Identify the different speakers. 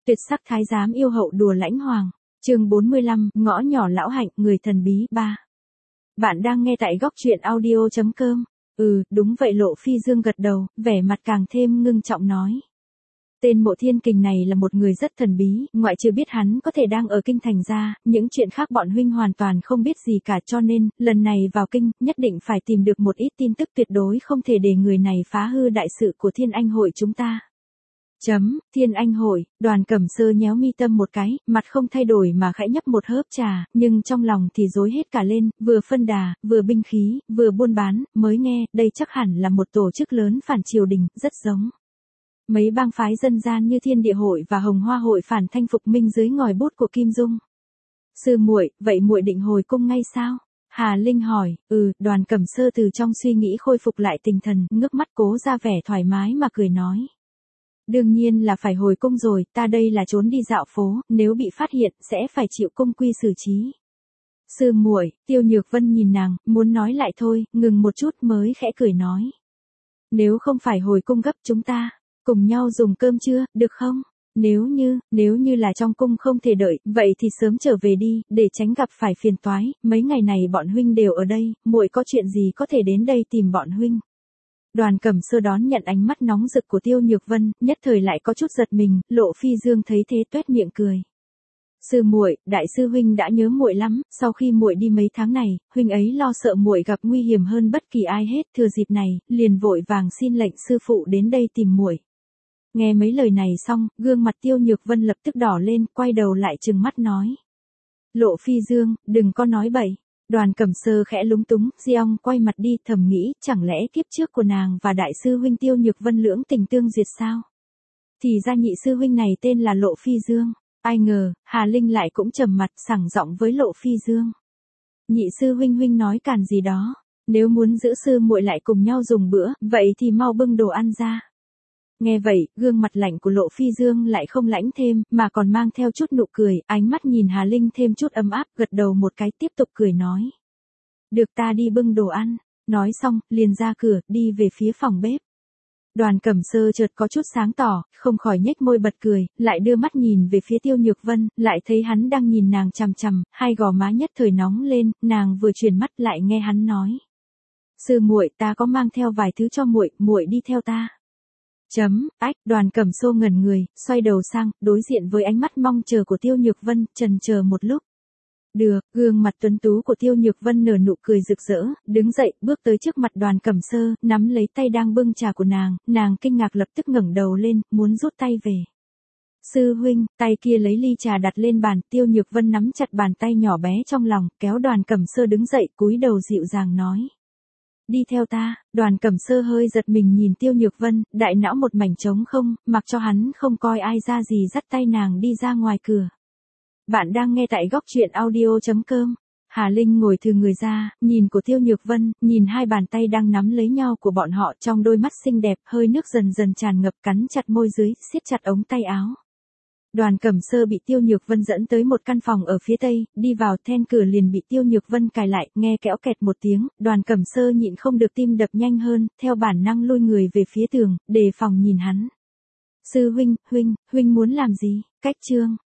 Speaker 1: Tuyệt sắc thái giám yêu hậu đùa lãnh hoàng. Chương 45, ngõ nhỏ lão hạnh, người thần bí 3. Bạn đang nghe tại góc truyện audio.com. Đúng vậy, Lộ Phi Dương gật đầu, vẻ mặt càng thêm ngưng trọng nói. Tên Mộ Thiên Kình này là một người rất thần bí, ngoại trừ biết hắn có thể đang ở kinh thành ra, những chuyện khác bọn huynh hoàn toàn không biết gì cả, cho nên, lần này vào kinh, nhất định phải tìm được một ít tin tức, tuyệt đối không thể để người này phá hư đại sự của Thiên Anh hội chúng ta. Thiên Anh hội, Đoàn Cẩm Sơ nhéo mi tâm một cái, mặt không thay đổi mà khẽ nhấp một hớp trà, nhưng trong lòng thì rối hết cả lên, vừa phân đà, vừa binh khí, vừa buôn bán, mới nghe, đây chắc hẳn là một tổ chức lớn phản triều đình, rất giống mấy bang phái dân gian như Thiên Địa hội và Hồng Hoa hội phản thanh phục minh dưới ngòi bút của Kim Dung. Sư muội, vậy muội định hồi cung ngay sao? Hà Linh hỏi. Đoàn Cẩm Sơ từ trong suy nghĩ khôi phục lại tinh thần, ngước mắt cố ra vẻ thoải mái mà cười nói. Đương nhiên là phải hồi cung rồi, ta đây là trốn đi dạo phố, nếu bị phát hiện, sẽ phải chịu cung quy xử trí. Sư muội, Tiêu Nhược Vân nhìn nàng, muốn nói lại thôi, ngừng một chút mới khẽ cười nói. Nếu không phải hồi cung gấp, chúng ta cùng nhau dùng cơm trưa, được không? Nếu như là trong cung không thể đợi, vậy thì sớm trở về đi, để tránh gặp phải phiền toái, mấy ngày này bọn huynh đều ở đây, muội có chuyện gì có thể đến đây tìm bọn huynh. Đoàn Cẩm Sơ đón nhận ánh mắt nóng rực của Tiêu Nhược Vân, nhất thời lại có chút giật mình, Lộ Phi Dương thấy thế toét miệng cười. Sư muội, đại sư huynh đã nhớ muội lắm, sau khi muội đi mấy tháng này, huynh ấy lo sợ muội gặp nguy hiểm hơn bất kỳ ai hết, thừa dịp này, liền vội vàng xin lệnh sư phụ đến đây tìm muội. Nghe mấy lời này xong, gương mặt Tiêu Nhược Vân lập tức đỏ lên, quay đầu lại trừng mắt nói. Lộ Phi Dương, đừng có nói bậy. Đoàn Cẩm Sơ khẽ lúng túng, Giong quay mặt đi, thầm nghĩ, chẳng lẽ kiếp trước của nàng và đại sư huynh Tiêu Nhược Vân lưỡng tình tương duyệt sao? Thì ra nhị sư huynh này tên là Lộ Phi Dương. Ai ngờ, Hà Linh lại cũng trầm mặt, sảng giọng với Lộ Phi Dương. Nhị sư huynh nói càn gì đó, nếu muốn giữ sư muội lại cùng nhau dùng bữa, vậy thì mau bưng đồ ăn ra. Nghe vậy, gương mặt lạnh của Lộ Phi Dương lại không lãnh thêm, mà còn mang theo chút nụ cười, ánh mắt nhìn Hà Linh thêm chút ấm áp, gật đầu một cái tiếp tục cười nói. Được, ta đi bưng đồ ăn. Nói xong, liền ra cửa, đi về phía phòng bếp. Đoàn Cẩm Sơ chợt có chút sáng tỏ, không khỏi nhếch môi bật cười, lại đưa mắt nhìn về phía Tiêu Nhược Vân, lại thấy hắn đang nhìn nàng chằm chằm, hai gò má nhất thời nóng lên, nàng vừa chuyển mắt lại nghe hắn nói. Sư muội, ta có mang theo vài thứ cho muội, muội đi theo ta. Đoàn Cẩm Sơ ngẩn người, xoay đầu sang, đối diện với ánh mắt mong chờ của Tiêu Nhược Vân, chần chờ một lúc. Được, gương mặt tuấn tú của Tiêu Nhược Vân nở nụ cười rực rỡ, đứng dậy, bước tới trước mặt Đoàn Cẩm Sơ, nắm lấy tay đang bưng trà của nàng kinh ngạc lập tức ngẩng đầu lên, muốn rút tay về. Sư huynh, tay kia lấy ly trà đặt lên bàn, Tiêu Nhược Vân nắm chặt bàn tay nhỏ bé trong lòng, kéo Đoàn Cẩm Sơ đứng dậy, cúi đầu dịu dàng nói. Đi theo ta. Đoàn Cẩm Sơ hơi giật mình nhìn Tiêu Nhược Vân, đại não một mảnh trống không, mặc cho hắn không coi ai ra gì dắt tay nàng đi ra ngoài cửa. Bạn đang nghe tại góc truyện audio.com. Hà Linh ngồi thừ người ra, nhìn của Tiêu Nhược Vân, nhìn hai bàn tay đang nắm lấy nhau của bọn họ, trong đôi mắt xinh đẹp, hơi nước dần dần tràn ngập, cắn chặt môi dưới, siết chặt ống tay áo. Đoàn Cẩm Sơ bị Tiêu Nhược Vân dẫn tới một căn phòng ở phía tây, đi vào then cửa liền bị Tiêu Nhược Vân cài lại, nghe kéo kẹt một tiếng, Đoàn Cẩm Sơ nhịn không được tim đập nhanh hơn, theo bản năng lui người về phía tường, đề phòng nhìn hắn. Sư huynh muốn làm gì? Cách chương